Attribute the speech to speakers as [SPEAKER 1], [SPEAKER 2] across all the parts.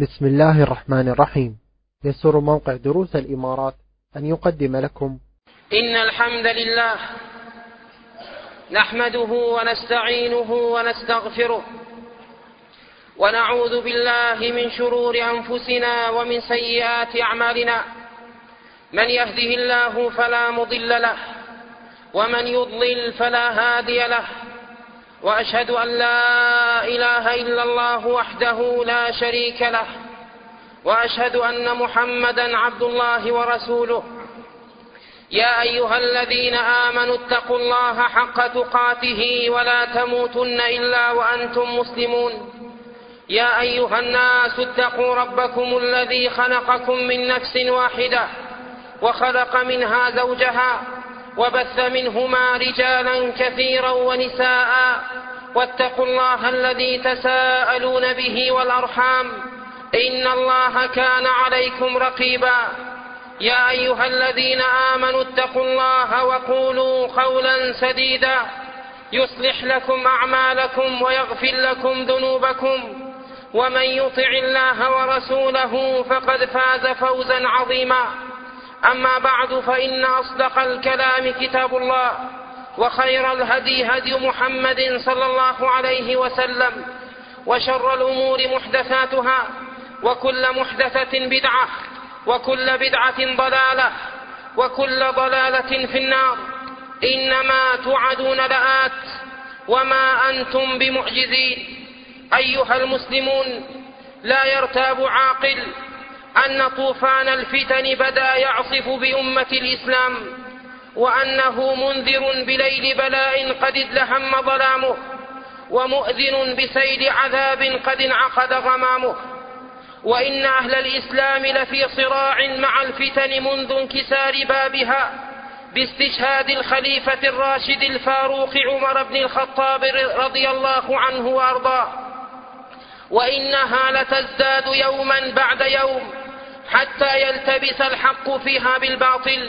[SPEAKER 1] بسم الله الرحمن الرحيم. يسر موقع دروس الإمارات أن يقدم لكم
[SPEAKER 2] إن الحمد لله نحمده ونستعينه ونستغفره ونعوذ بالله من شرور أنفسنا ومن سيئات أعمالنا. من يهده الله فلا مضل له ومن يضلل فلا هادي له، وأشهد أن لا إله إلا الله وحده لا شريك له، وأشهد أن محمدا عبد الله ورسوله. يا أيها الذين آمنوا اتقوا الله حق تقاته ولا تموتن إلا وأنتم مسلمون. يا أيها الناس اتقوا ربكم الذي خلقكم من نفس واحدة وخلق منها زوجها وبث منهما رجالا كثيرا ونساء، واتقوا الله الذي تساءلون به والأرحام إن الله كان عليكم رقيبا. يا أيها الذين آمنوا اتقوا الله وقولوا قولا سديدا يصلح لكم أعمالكم ويغفر لكم ذنوبكم، ومن يطع الله ورسوله فقد فاز فوزا عظيما. أما بعد، فإن أصدق الكلام كتاب الله، وخير الهدي هدي محمد صلى الله عليه وسلم، وشر الأمور محدثاتها، وكل محدثة بدعة، وكل بدعة ضلالة، وكل ضلالة في النار. إنما توعدون لآت وما أنتم بمعجزين. أيها المسلمون، لا يرتاب عاقل أن طوفان الفتن بدأ يعصف بأمة الإسلام، وأنه منذر بليل بلاء قد ادلهم ظلامه، ومؤذن بسيل عذاب قد انعقد غمامه. وإن أهل الإسلام لفي صراع مع الفتن منذ انكسار بابها باستشهاد الخليفة الراشد الفاروق عمر بن الخطاب رضي الله عنه وأرضاه، وإنها لتزداد يوما بعد يوم حتى يلتبس الحق فيها بالباطل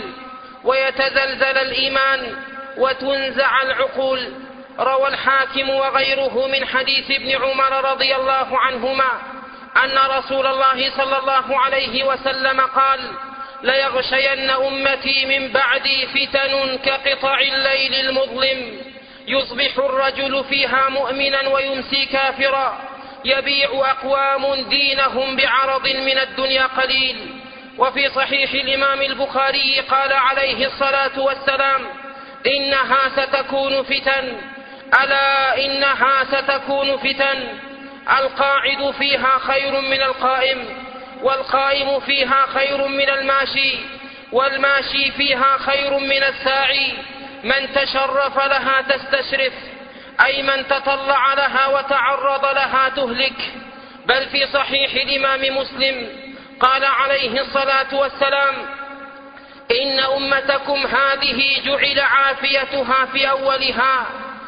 [SPEAKER 2] ويتزلزل الإيمان وتنزع العقول. روى الحاكم وغيره من حديث ابن عمر رضي الله عنهما أن رسول الله صلى الله عليه وسلم قال: ليغشين أمتي من بعدي فتن كقطع الليل المظلم، يصبح الرجل فيها مؤمنا ويمسي كافرا، يبيع أقوام دينهم بعرض من الدنيا قليل. وفي صحيح الإمام البخاري قال عليه الصلاة والسلام: إنها ستكون فتن، ألا إنها ستكون فتن، القاعد فيها خير من القائم، والقائم فيها خير من الماشي، والماشي فيها خير من الساعي. من تشرف لها تستشرف، أي من تطلع لها وتعرض لها تهلك. بل في صحيح الإمام مسلم قال عليه الصلاة والسلام: إن أمتكم هذه جعل عافيتها في أولها،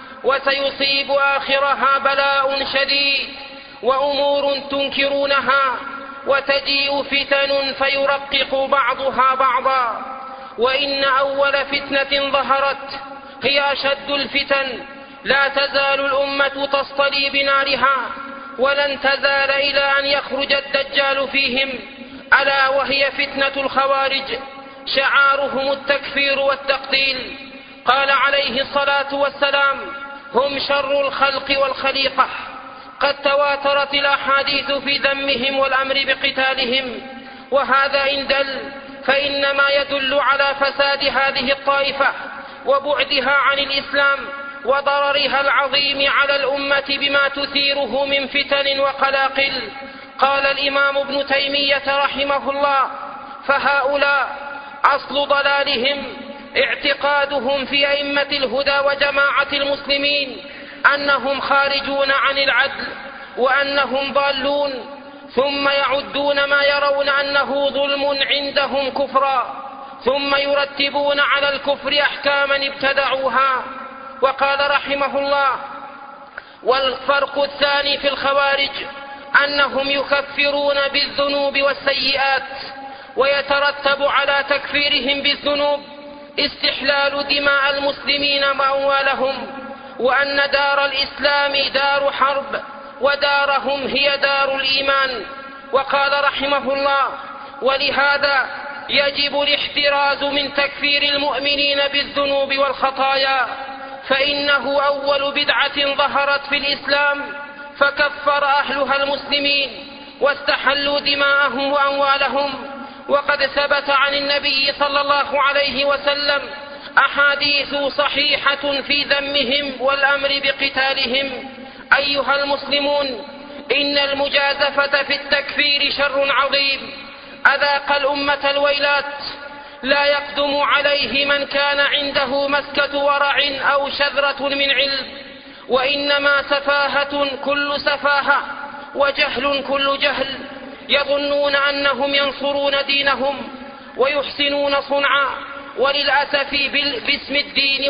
[SPEAKER 2] وسيصيب آخرها بلاء شديد وأمور تنكرونها، وتجيء فتن فيرقق بعضها بعضا. وإن أول فتنة ظهرت هي أشد الفتن، لا تزال الأمة تصطلي بنارها، ولن تزال إلى أن يخرج الدجال فيهم، ألا وهي فتنة الخوارج، شعارهم التكفير والتقتيل. قال عليه الصلاة والسلام: هم شر الخلق والخليقة. قد تواترت الأحاديث في ذمهم والأمر بقتالهم، وهذا إن دل فإنما يدل على فساد هذه الطائفة وبعدها عن الإسلام وضررها العظيم على الأمة بما تثيره من فتن وقلاقل. قال الإمام ابن تيمية رحمه الله: فهؤلاء أصل ضلالهم اعتقادهم في أئمة الهدى وجماعة المسلمين أنهم خارجون عن العدل وأنهم ضالون، ثم يعدون ما يرون أنه ظلم عندهم كفرا، ثم يرتبون على الكفر أحكاما ابتدعوها. وقال رحمه الله: والفرق الثاني في الخوارج أنهم يكفرون بالذنوب والسيئات، ويترتب على تكفيرهم بالذنوب استحلال دماء المسلمين وأموالهم، وأن دار الإسلام دار حرب ودارهم هي دار الإيمان، وقال رحمه الله: ولهذا يجب الاحتراز من تكفير المؤمنين بالذنوب والخطايا، فإنه أول بدعة ظهرت في الإسلام فكفر أهلها المسلمين واستحلوا دماءهم وأموالهم. وقد ثبت عن النبي صلى الله عليه وسلم أحاديث صحيحة في ذمهم والأمر بقتالهم. أيها المسلمون، إن المجازفة في التكفير شر عظيم أذاق الأمة الويلات، لا يقدم عليه من كان عنده مسكة ورع أو شذرة من علم، وإنما سفاهة كل سفاهة وجهل كل جهل، يظنون أنهم ينصرون دينهم ويحسنون صنعا، وللأسف باسم الدين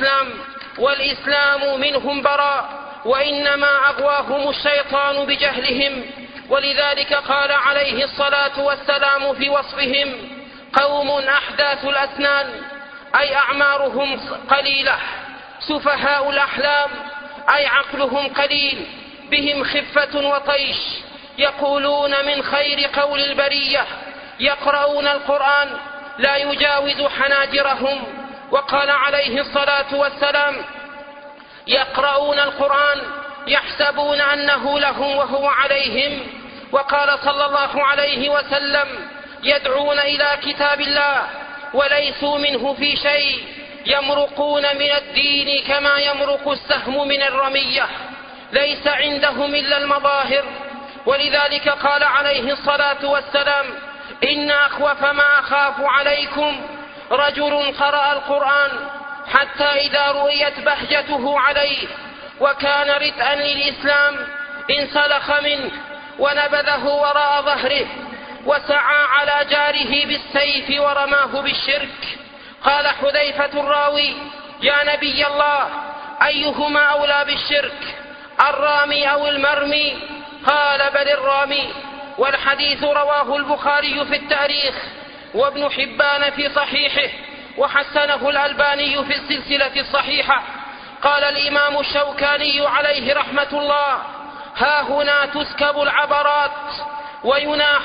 [SPEAKER 2] والإسلام منهم براء، وإنما أغواهم الشيطان بجهلهم. ولذلك قال عليه الصلاة والسلام في وصفهم: قوم أحداث الأسنان، أي أعمارهم قليلة، سفهاء الأحلام، أي عقلهم قليل، بهم خفة وطيش، يقولون من خير قول البرية، يقرؤون القرآن لا يجاوز حناجرهم. وقال عليه الصلاة والسلام: يقرؤون القرآن يحسبون أنه لهم وهو عليهم. وقال صلى الله عليه وسلم: يدعون إلى كتاب الله وليسوا منه في شيء، يمرقون من الدين كما يمرق السهم من الرمية، ليس عندهم إلا المظاهر. ولذلك قال عليه الصلاة والسلام: إن أخوف ما أخاف عليكم رجل قرأ القرآن حتى إذا رؤيت بهجته عليه وكان ردءا للإسلام انسلخ منه ونبذه وراء ظهره وسعى على جاره بالسيف ورماه بالشرك. قال حذيفة الراوي: يا نبي الله، أيهما أولى بالشرك، الرامي أو المرمي؟ قال: بل الرامي. والحديث رواه البخاري في التاريخ، وابن حبان في صحيحه، وحسنه الألباني في السلسلة الصحيحة. قال الإمام الشوكاني عليه رحمة الله: ها هنا تسكب العبرات ويناح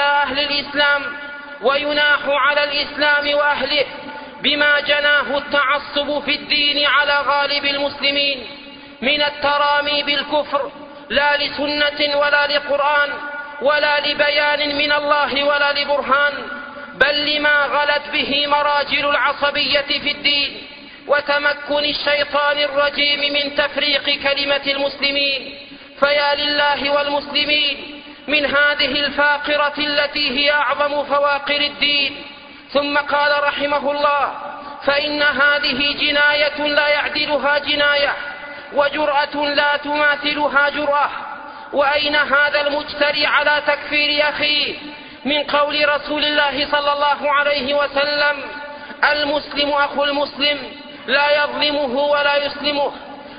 [SPEAKER 2] على الإسلام وأهله بما جناه التعصب في الدين على غالب المسلمين من الترامي بالكفر، لا لسنة ولا لقرآن ولا لبيان من الله ولا لبرهان، بل لما غلت به مراجل العصبية في الدين وتمكن الشيطان الرجيم من تفريق كلمة المسلمين. فيا لله والمسلمين من هذه الفاقرة التي هي أعظم فواقر الدين. ثم قال رحمه الله: فإن هذه جناية لا يعدلها جناية، وجرأة لا تماثلها جرأة. وأين هذا المجتري على تكفير أخيه من قول رسول الله صلى الله عليه وسلم: المسلم أخو المسلم لا يظلمه ولا يسلمه،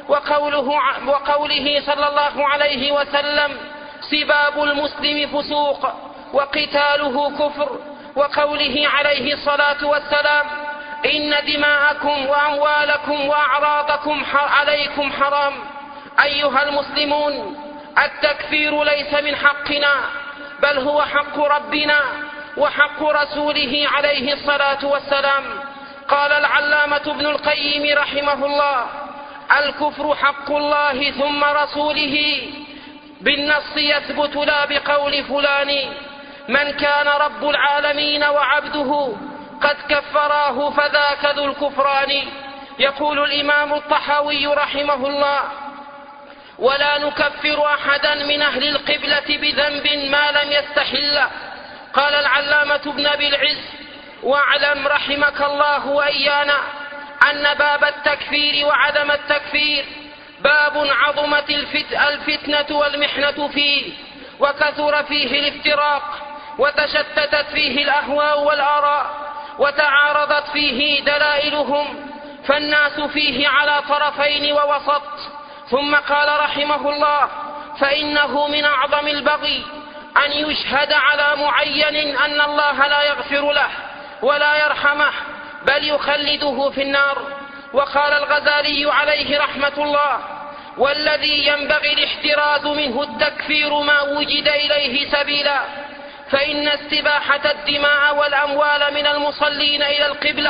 [SPEAKER 2] وقوله صلى الله عليه وسلم: سباب المسلم فسوق وقتاله كفر، وقوله عليه الصلاة والسلام: إن دماءكم وأموالكم وأعراضكم عليكم حرام. أيها المسلمون، التكفير ليس من حقنا، بل هو حق ربنا وحق رسوله عليه الصلاة والسلام. قال العلامة ابن القيم رحمه الله: الكفر حق الله ثم رسوله، بالنص يثبت لا بقول فلان، من كان رب العالمين وعبده قد كفراه فذاك ذو الكفران. يقول الإمام الطحاوي رحمه الله: ولا نكفر أحدا من أهل القبلة بذنب ما لم يستحل. قال العلامة ابن أبي العز: واعلم رحمك الله وإيانا أن باب التكفير وعدم التكفير باب عظمت الفتنة والمحنة فيه، وكثر فيه الافتراق، وتشتتت فيه الأهواء والآراء، وتعارضت فيه دلائلهم، فالناس فيه على طرفين ووسط. ثم قال رحمه الله: فإنه من أعظم البغي أن يشهد على معين أن الله لا يغفر له ولا يرحمه بل يخلده في النار. وقال الغزالي عليه رحمة الله: والذي ينبغي الاحتراز منه التكفير ما وجد إليه سبيلا، فإن استباحة الدماء والأموال من المصلين إلى القبلة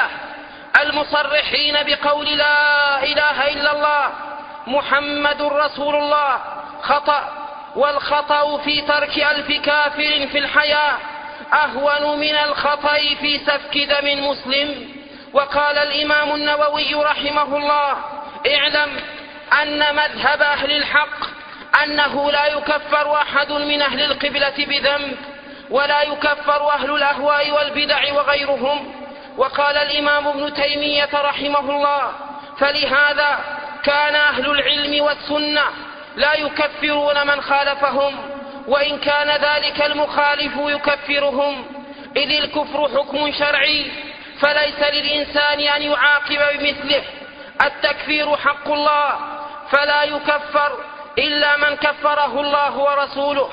[SPEAKER 2] المصرحين بقول لا إله إلا الله محمد رسول الله خطأ، والخطأ في ترك 1000 كافر في الحياة أهون من الخطأ في سفك دم مسلم. وقال الإمام النووي رحمه الله: اعلم أن مذهب أهل الحق أنه لا يكفر أحد من أهل القبلة بذنب، ولا يكفر أهل الأهواء والبدع وغيرهم. وقال الإمام ابن تيمية رحمه الله: فلهذا كان أهل العلم والسنة لا يكفرون من خالفهم، وإن كان ذلك المخالف يكفرهم، إذ الكفر حكم شرعي فليس للإنسان أن يعاقب بمثله. التكفير حق الله فلا يكفر إلا من كفره الله ورسوله.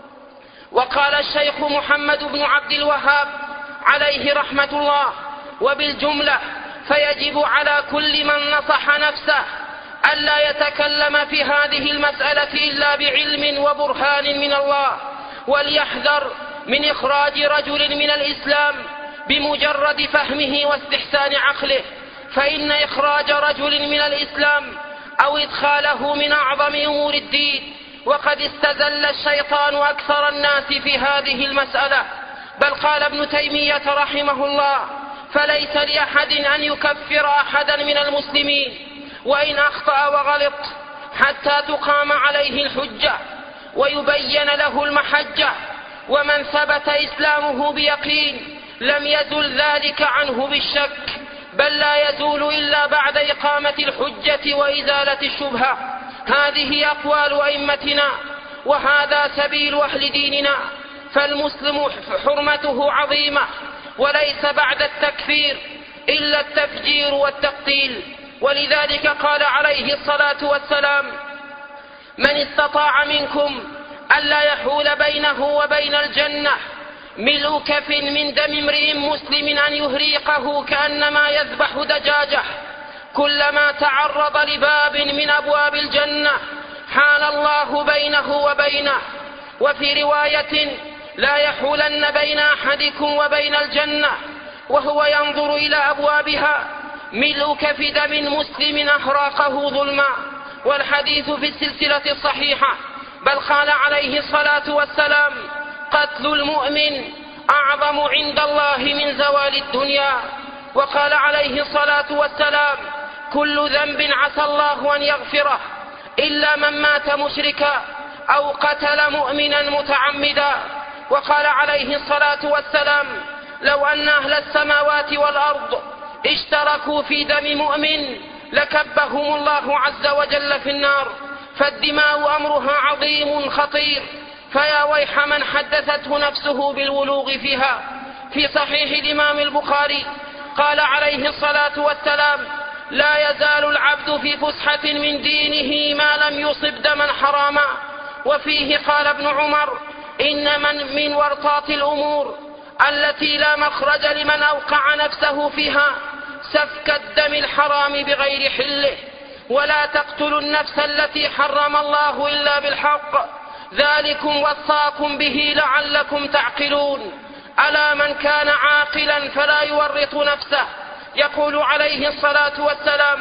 [SPEAKER 2] وقال الشيخ محمد بن عبد الوهاب عليه رحمة الله: وبالجملة فيجب على كل من نصح نفسه ألا يتكلم في هذه المسألة إلا بعلم وبرهان من الله، وليحذر من إخراج رجل من الإسلام بمجرد فهمه واستحسان عقله، فإن إخراج رجل من الإسلام أو إدخاله من أعظم أمور الدين، وقد استزل الشيطان أكثر الناس في هذه المسألة. بل قال ابن تيمية رحمه الله: فليس لأحد أن يكفر أحدا من المسلمين وإن أخطأ وغلط حتى تقام عليه الحجة ويبين له المحجة، ومن ثبت إسلامه بيقين لم يزل ذلك عنه بالشك، بل لا يزول إلا بعد إقامة الحجة وإزالة الشبهة. هذه أقوال أئمتنا وهذا سبيل أهل ديننا، فالمسلم حرمته عظيمة، وليس بعد التكفير إلا التفجير والتقتيل. ولذلك قال عليه الصلاة والسلام: من استطاع منكم ألا يحول بينه وبين الجنة ملء كف من دم امرئ مسلم أن يهريقه كأنما يذبح دجاجة، كلما تعرض لباب من أبواب الجنة حال الله بينه وبينه. وفي رواية: لا يحولن بين أحدكم وبين الجنة وهو ينظر إلى أبوابها ملء كف دم مسلم أحراقه ظلما. والحديث في السلسلة الصحيحة. بل قال عليه الصلاة والسلام: قتل المؤمن أعظم عند الله من زوال الدنيا. وقال عليه الصلاة والسلام: كل ذنب عسى الله أن يغفره إلا من مات مشركا أو قتل مؤمنا متعمدا. وقال عليه الصلاة والسلام: لو أن أهل السماوات والأرض اشتركوا في دم مؤمن لكبهم الله عز وجل في النار. فالدماء أمرها عظيم خطير، فيا ويح من حدثته نفسه بالولوغ فيها. في صحيح الإمام البخاري قال عليه الصلاة والسلام: لا يزال العبد في فسحة من دينه ما لم يصب دما حراما. وفيه قال ابن عمر: إن من ورطات الأمور التي لا مخرج لمن أوقع نفسه فيها سفك الدم الحرام بغير حله. ولا تقتلوا النفس التي حرم الله إلا بالحق، ذلكم وصاكم به لعلكم تعقلون. ألا من كان عاقلا فلا يورط نفسه. يقول عليه الصلاة والسلام: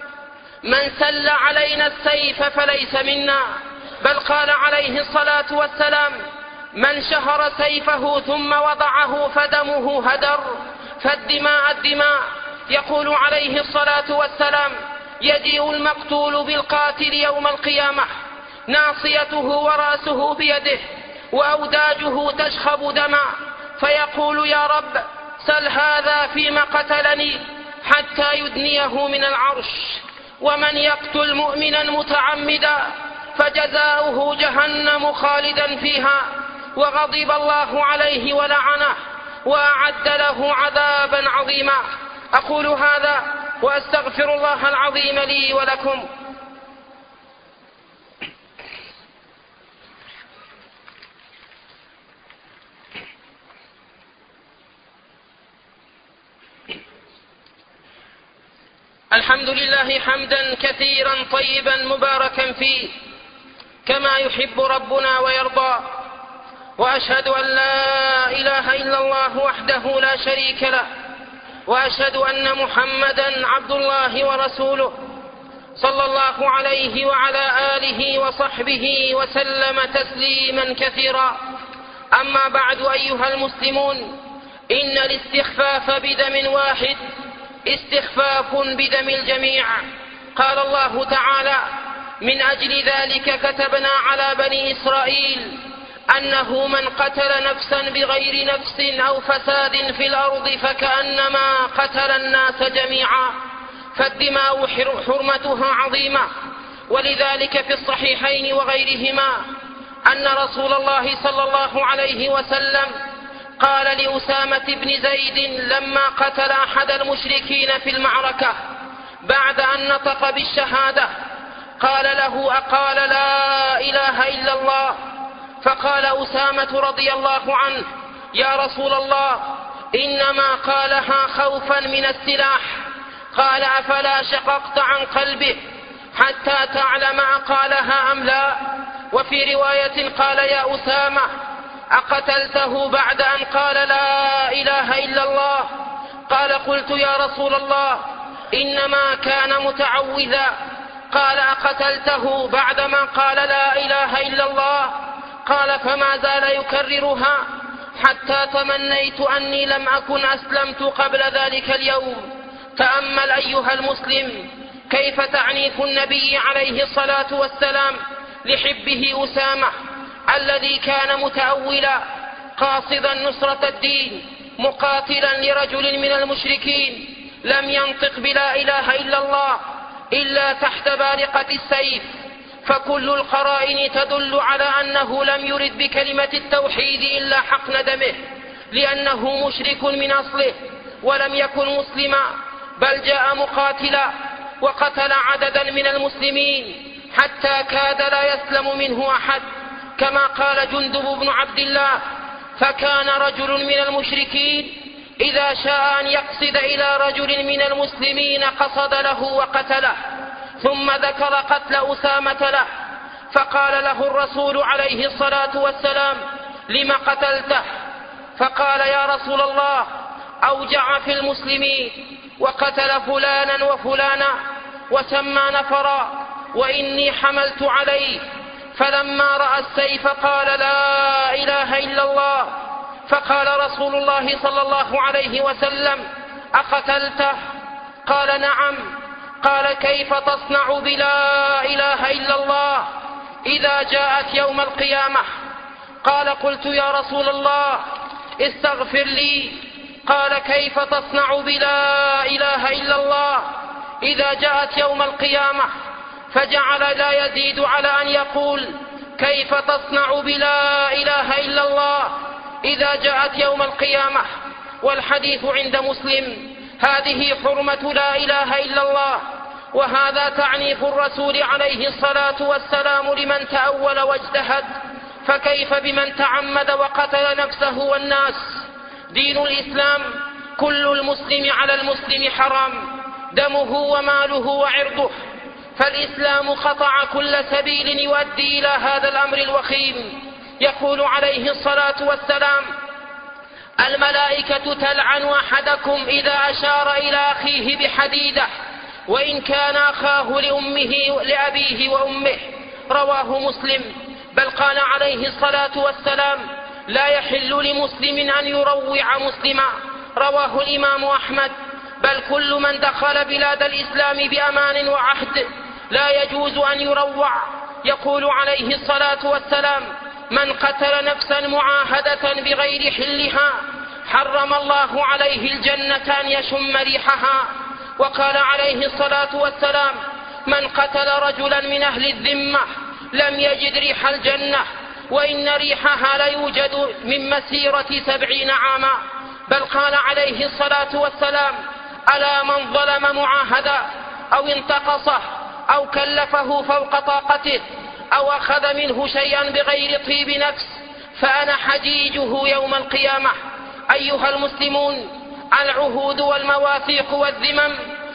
[SPEAKER 2] من سل علينا السيف فليس منا. بل قال عليه الصلاة والسلام: من شهر سيفه ثم وضعه فدمه هدر. فالدماء الدماء. يقول عليه الصلاة والسلام: يجيء المقتول بالقاتل يوم القيامة ناصيته ورأسه بيده وأوداجه تشخب دما، فيقول: يا رب سل هذا فيما قتلني، حتى يدنيه من العرش. ومن يقتل مؤمنا متعمدا فجزاؤه جهنم خالدا فيها، وغضب الله عليه ولعنه وأعد له عذابا عظيما. أقول هذا وأستغفر الله العظيم لي ولكم. الحمد لله حمدا كثيرا طيبا مباركا فيه كما يحب ربنا ويرضى، وأشهد أن لا إله إلا الله وحده لا شريك له، وأشهد أن محمدا عبد الله ورسوله صلى الله عليه وعلى آله وصحبه وسلم تسليما كثيرا. أما بعد أيها المسلمون، إن الاستخفاف بدم واحد استخفاف بدم الجميع. قال الله تعالى: من أجل ذلك كتبنا على بني إسرائيل أنه من قتل نفسا بغير نفس أو فساد في الأرض فكأنما قتل الناس جميعا، فالدماء حرمتها عظيمة. ولذلك في الصحيحين وغيرهما أن رسول الله صلى الله عليه وسلم قال لأسامة بن زيد لما قتل أحد المشركين في المعركة بعد أن نطق بالشهادة، قال له: أقال لا إله إلا الله؟ فقال أسامة رضي الله عنه: يا رسول الله، إنما قالها خوفا من السلاح. قال: أفلا شققت عن قلبه حتى تعلم أقالها أم لا؟ وفي رواية قال: يا أسامة، أقتلته بعد أن قال لا إله إلا الله؟ قال: قلت يا رسول الله، إنما كان متعوذا. قال: أقتلته بعدما قال لا إله إلا الله؟ قال: فما زال يكررها حتى تمنيت أني لم أكن أسلمت قبل ذلك اليوم. تأمل أيها المسلم كيف تعنيف النبي عليه الصلاة والسلام لحبه أسامة الذي كان متأولا قاصدا نصرة الدين مقاتلا لرجل من المشركين لم ينطق بلا إله إلا الله إلا تحت بارقة السيف. فكل القرائن تدل على أنه لم يرد بكلمة التوحيد إلا حقن دمه، لأنه مشرك من أصله ولم يكن مسلما، بل جاء مقاتلا وقتل عددا من المسلمين حتى كاد لا يسلم منه أحد، كما قال جندب بن عبد الله: فكان رجل من المشركين إذا شاء أن يقصد إلى رجل من المسلمين قصد له وقتله، ثم ذكر قتل أسامة له، فقال له الرسول عليه الصلاة والسلام: لم قتلته؟ فقال: يا رسول الله، أوجع في المسلمين وقتل فلانا وفلانا وسمى نفرا وإني حملت عليه. فلما رأى السيف قال: لا إله إلا الله. فقال رسول الله صلى الله عليه وسلم: أقتلته؟ قال: نعم. قال: كيف تصنع بلا إله إلا الله إذا جاءت يوم القيامة؟ قال: قلت يا رسول الله، استغفر لي. قال: كيف تصنع بلا إله إلا الله إذا جاءت يوم القيامة؟ فجعل لا يزيد على أن يقول: كيف تصنع بلا إله إلا الله إذا جاءت يوم القيامة. والحديث عند مسلم. هذه حرمة لا إله إلا الله، وهذا تعنيف الرسول عليه الصلاة والسلام لمن تأول واجتهد، فكيف بمن تعمد وقتل نفسه والناس؟ دين الإسلام كل المسلم على المسلم حرام، دمه وماله وعرضه، فالإسلام قطع كل سبيل يؤدي إلى هذا الأمر الوخيم. يقول عليه الصلاة والسلام: الملائكة تلعن أحدكم إذا أشار إلى أخيه بحديدة وإن كان أخاه لأبيه وأمه. رواه مسلم. بل قال عليه الصلاة والسلام: لا يحل لمسلم أن يروع مسلما. رواه الإمام أحمد. بل كل من دخل بلاد الإسلام بأمان وعهد لا يجوز أن يروع. يقول عليه الصلاة والسلام: من قتل نفسا معاهدة بغير حلها حرم الله عليه الجنة أن يشم ريحها. وقال عليه الصلاة والسلام: من قتل رجلا من أهل الذمة لم يجد ريح الجنة وإن ريحها ليوجد من مسيرة 70 عاما. بل قال عليه الصلاة والسلام: ألا من ظلم معاهدا أو انتقصه أو كلفه فوق طاقته أو أخذ منه شيئا بغير طيب نفس فأنا حجيجه يوم القيامة. أيها المسلمون، العهود والمواثيق والذمم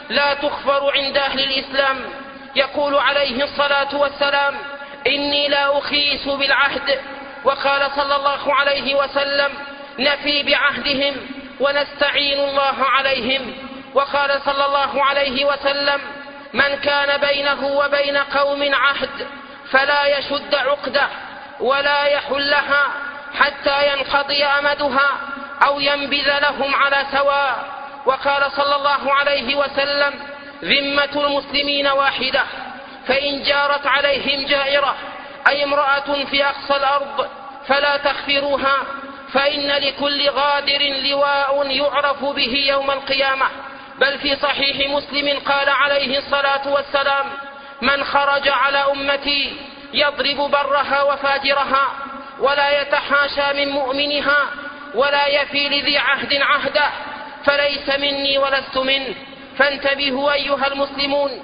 [SPEAKER 2] لا تغفر عند أهل الإسلام. يقول عليه الصلاة والسلام: إني لا أخيس بالعهد. وقال صلى الله عليه وسلم: نفي بعهدهم ونستعين الله عليهم. وقال صلى الله عليه وسلم: من كان بينه وبين قوم عهد فلا يشد عقده ولا يحلها حتى ينقضي أمدها أو ينبذ لهم على سواء. وقال صلى الله عليه وسلم: ذمة المسلمين واحدة، فإن جارت عليهم جائرة أي امرأة في أقصى الأرض فلا تخفروها، فإن لكل غادر لواء يعرف به يوم القيامة. بل في صحيح مسلم قال عليه الصلاة والسلام: من خرج على أمتي يضرب برها وفاجرها ولا يتحاشى من مؤمنها ولا يفي لذي عهد عهده فليس مني ولست منه. فانتبهوا أيها المسلمون،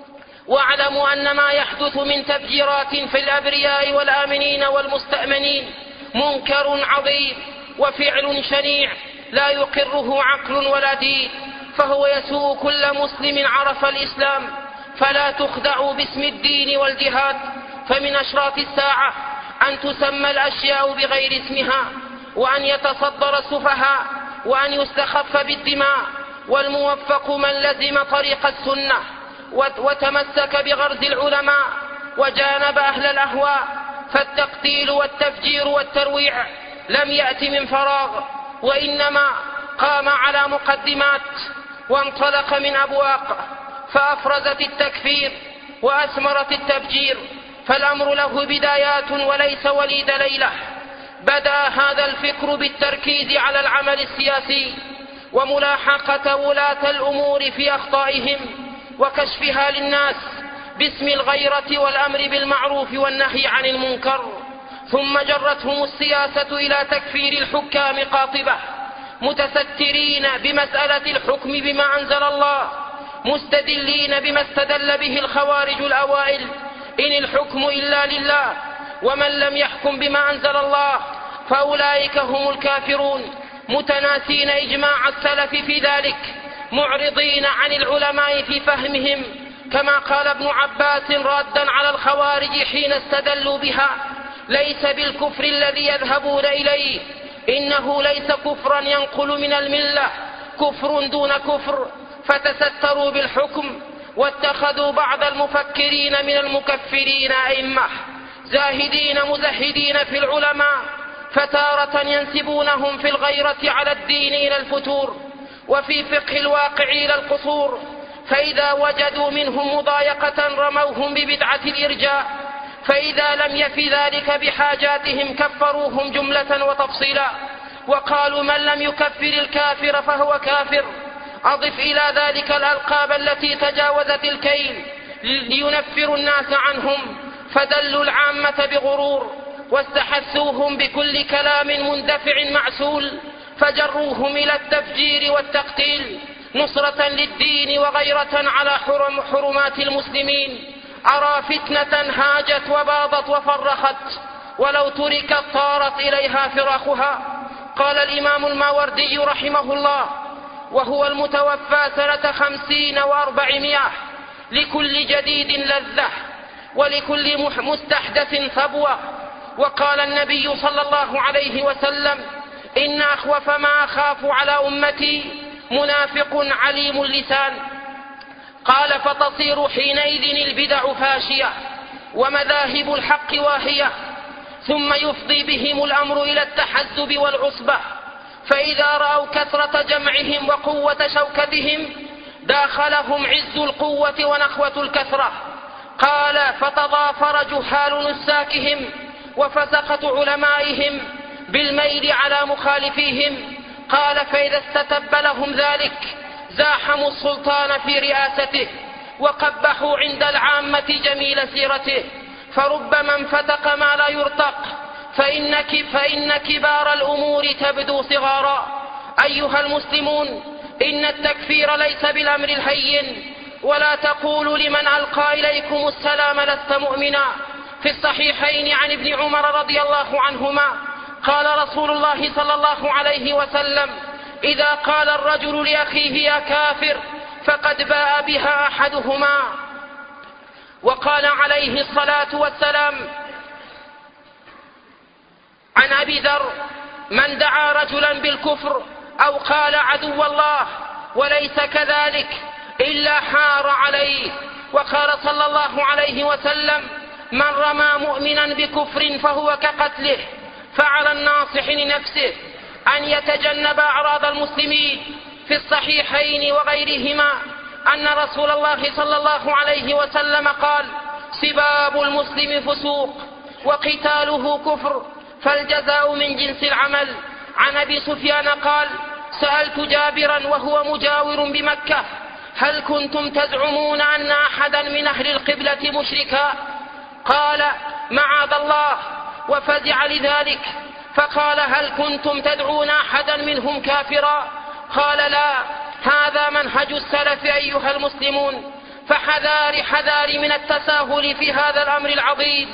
[SPEAKER 2] واعلموا أن ما يحدث من تفجيرات في الأبرياء والآمنين والمستأمنين منكر عظيم وفعل شنيع لا يقره عقل ولا دين، فهو يسوء كل مسلم عرف الإسلام. فلا تخدعوا باسم الدين والجهاد، فمن أشراط الساعة أن تسمى الأشياء بغير اسمها، وأن يتصدر السفهاء، وأن يستخف بالدماء. والموفق من لزم طريق السنة وتمسك بغرز العلماء وجانب أهل الأهواء. فالتقتيل والتفجير والترويع لم يأت من فراغ، وإنما قام على مقدمات وانطلق من أبواق، فأفرزت التكفير وأثمرت التفجير. فالأمر له بدايات وليس وليد ليلة. بدأ هذا الفكر بالتركيز على العمل السياسي وملاحقة ولاة الأمور في أخطائهم وكشفها للناس باسم الغيرة والأمر بالمعروف والنهي عن المنكر. ثم جرتهم السياسة إلى تكفير الحكام قاطبة، متسترين بمسألة الحكم بما أنزل الله، مستدلين بما استدل به الخوارج الأوائل: إن الحكم إلا لله، ومن لم يحكم بما أنزل الله فأولئك هم الكافرون، متناسين إجماع السلف في ذلك، معرضين عن العلماء في فهمهم، كما قال ابن عباس رادا على الخوارج حين استدلوا بها: ليس بالكفر الذي يذهبون إليه، إنه ليس كفرا ينقل من الملة، كفر دون كفر. فتستروا بالحكم واتخذوا بعض المفكرين من المكفرين أئمة، زاهدين مزهدين في العلماء، فتارة ينسبونهم في الغيرة على الدين إلى الفتور، وفي فقه الواقع إلى القصور. فإذا وجدوا منهم مضايقة رموهم ببدعة الإرجاء، فإذا لم يف ذلك بحاجاتهم كفروهم جملة وتفصيلا، وقالوا من لم يكفر الكافر فهو كافر. أضف إلى ذلك الألقاب التي تجاوزت الكيل لينفروا الناس عنهم، فدلوا العامة بغرور واستحثوهم بكل كلام مندفع معسول، فجروهم إلى التفجير والتقتيل نصرة للدين وغيرة على حرمات المسلمين. أرى فتنة هاجت وباضت وفرخت، ولو تركت طارت إليها فراخها. قال الإمام الماوردي رحمه الله وهو المتوفى سنة 50 و400: لكل جديد لذة ولكل مستحدث ثبوة. وقال النبي صلى الله عليه وسلم: إن أخوف ما أخاف على أمتي منافق عليم اللسان. قال: فتصير حينئذ البدع فاشية ومذاهب الحق واهية، ثم يفضي بهم الأمر إلى التحزب والعصبة، فإذا رأوا كثرة جمعهم وقوة شوكتهم داخلهم عز القوة ونخوة الكثرة. قال: فتضافر جهال نساكهم وفسقة علمائهم بالميل على مخالفيهم. قال: فإذا استتب لهم ذلك زاحموا السلطان في رئاسته وقبحوا عند العامة جميل سيرته، فربما انفتق ما لا يرتق، فإن كبار الأمور تبدو صغارا. أيها المسلمون، إن التكفير ليس بالأمر الهين، ولا تقولوا لمن ألقى إليكم السلام لست مؤمنا. في الصحيحين عن ابن عمر رضي الله عنهما قال رسول الله صلى الله عليه وسلم: إذا قال الرجل لأخيه يا كافر فقد باء بها أحدهما. وقال عليه الصلاة والسلام عن أبي ذر: من دعا رجلا بالكفر أو قال عدو الله وليس كذلك إلا حار عليه. وقال صلى الله عليه وسلم: من رمى مؤمنا بكفر فهو كقتله. فعلى الناصح لنفسه أن يتجنب أعراض المسلمين. في الصحيحين وغيرهما أن رسول الله صلى الله عليه وسلم قال: سباب المسلم فسوق وقتاله كفر، فالجزاء من جنس العمل. عن أبي سفيان قال: سألت جابرا وهو مجاور بمكة: هل كنتم تزعمون أن أحدا من أهل القبلة مشركا؟ قال: معاذ الله، وفزع لذلك. فقال: هل كنتم تدعون أحدا منهم كافرا؟ قال: لا. هذا منهج السلف أيها المسلمون، فحذار من التساهل في هذا الأمر العظيم.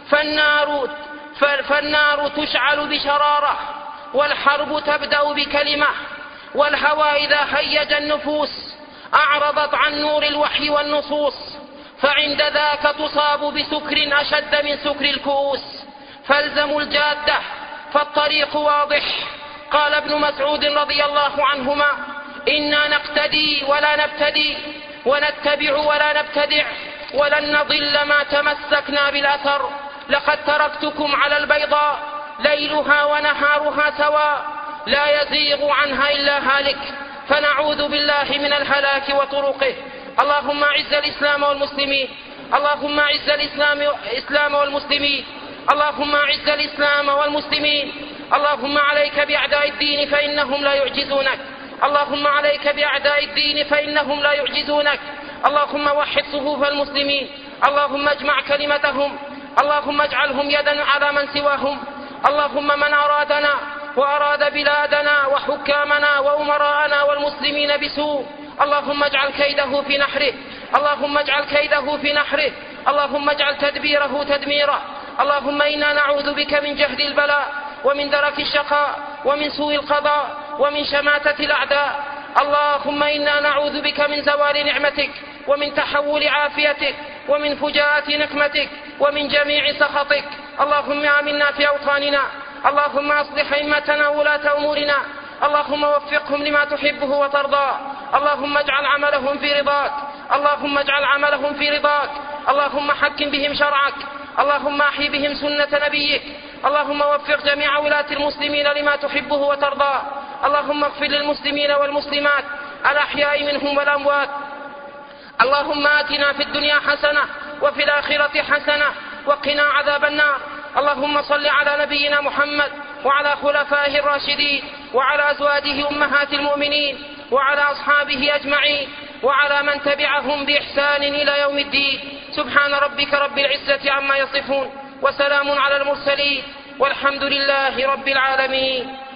[SPEAKER 2] فالنار تشعل بشرارة، والحرب تبدأ بكلمة، والهوى إذا هيج النفوس أعرضت عن نور الوحي والنصوص، فعند ذاك تصاب بسكر أشد من سكر الكؤوس. فالزموا الجادة فالطريق واضح. قال ابن مسعود رضي الله عنهما: إنا نقتدي ولا نبتدي، ونتبع ولا نبتدع، ولن نضل ما تمسكنا بالأثر. لقد تركتكم على البيضاء ليلها ونهارها سواء، لا يزيغ عنها إلا هالك، فنعوذ بالله من الهلاك وطرقه. اللهم أعز الإسلام والمسلمين، اللهم أعز الإسلام والمسلمين، اللهم أعز الإسلام والمسلمين. اللهم عليك بأعداء الدين فإنهم لا يعجزونك، اللهم عليك بأعداء الدين فإنهم لا يعجزونك. اللهم وحد صفوف المسلمين، اللهم اجمع كلمتهم، اللهم اجعلهم يدا على من سواهم. اللهم من أرادنا وأراد بلادنا وحكامنا وأمراءنا والمسلمين بسوء، اللهم اجعل كيده في نحره، اللهم اجعل كيده في نحره، اللهم اجعل تدبيره تدميره. اللهم إنا نعوذ بك من جهد البلاء، ومن درك الشقاء، ومن سوء القضاء، ومن شماتة الأعداء. اللهم إنا نعوذ بك من زوال نعمتك، ومن تحول عافيتك، ومن فجاءة نقمتك، ومن جميع سخطك. اللهم آمنا في أوطاننا، اللهم أصلح أئمتنا وولاة أمورنا، اللهم وفقهم لما تحبه وترضى. اللهم اجعل عملهم في رضاك، اللهم اجعل عملهم في رضاك. اللهم حكم بهم شرعك، اللهم أحي بهم سنة نبيك. اللهم وفق جميع ولاة المسلمين لما تحبه وترضى. اللهم اغفر للمسلمين والمسلمات الأحياء منهم والأموات. اللهم آتنا في الدنيا حسنة وفي الآخرة حسنة وقنا عذاب النار. اللهم صل على نبينا محمد وعلى خلفائه الراشدين وعلى أزواجه أمهات المؤمنين وعلى أصحابه أجمعين وعلى من تبعهم بإحسان إلى يوم الدين. سبحان ربك رب العزة عما يصفون، وسلام على المرسلين، والحمد لله رب العالمين.